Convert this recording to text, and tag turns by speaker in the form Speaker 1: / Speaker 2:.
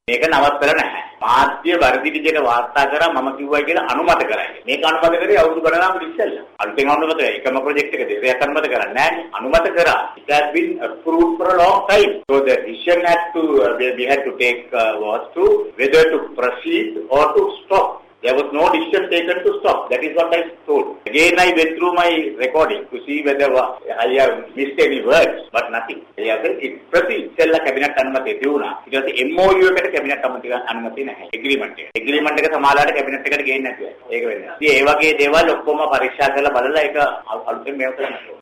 Speaker 1: මේක නවත්තලා නැහැ. මාධ්‍ය වර්ධි විදිහට වාර්තා කරා මම කිව්වයි කියලා අනුමත කරයි. මේක අනුමත කරේ අවුරුදු ගණනාවකට ඉස්සෙල්ලා. අලුතෙන් අනුමත කරා. එකම ප්‍රොජෙක්ට් එක දෙකක් අනුමත කරන්නේ නැහැ. අනුමත කරා. It has been approved for a long time. So the decision had to we had to take was to whether to proceed or to stop. There was no decision taken to stop. That is what I told. Again, I went through my recording to see whether I have missed any words, but nothing. I have said it proceed. Cella cabinet anumati තියුණා. ඊට පස්සේ MOU එකට cabinet අනුමැතිය නැහැ. agreement එක. agreement එක සමාලාට cabinet එකට ගේන්නේ නැතුව. ඒක වෙන්නේ. ඉතින් ඒ වගේ දේවල් ඔක්කොම පරීක්ෂා කරලා බලලා ඒක අලුතෙන් මේව කරන්න ඕනේ.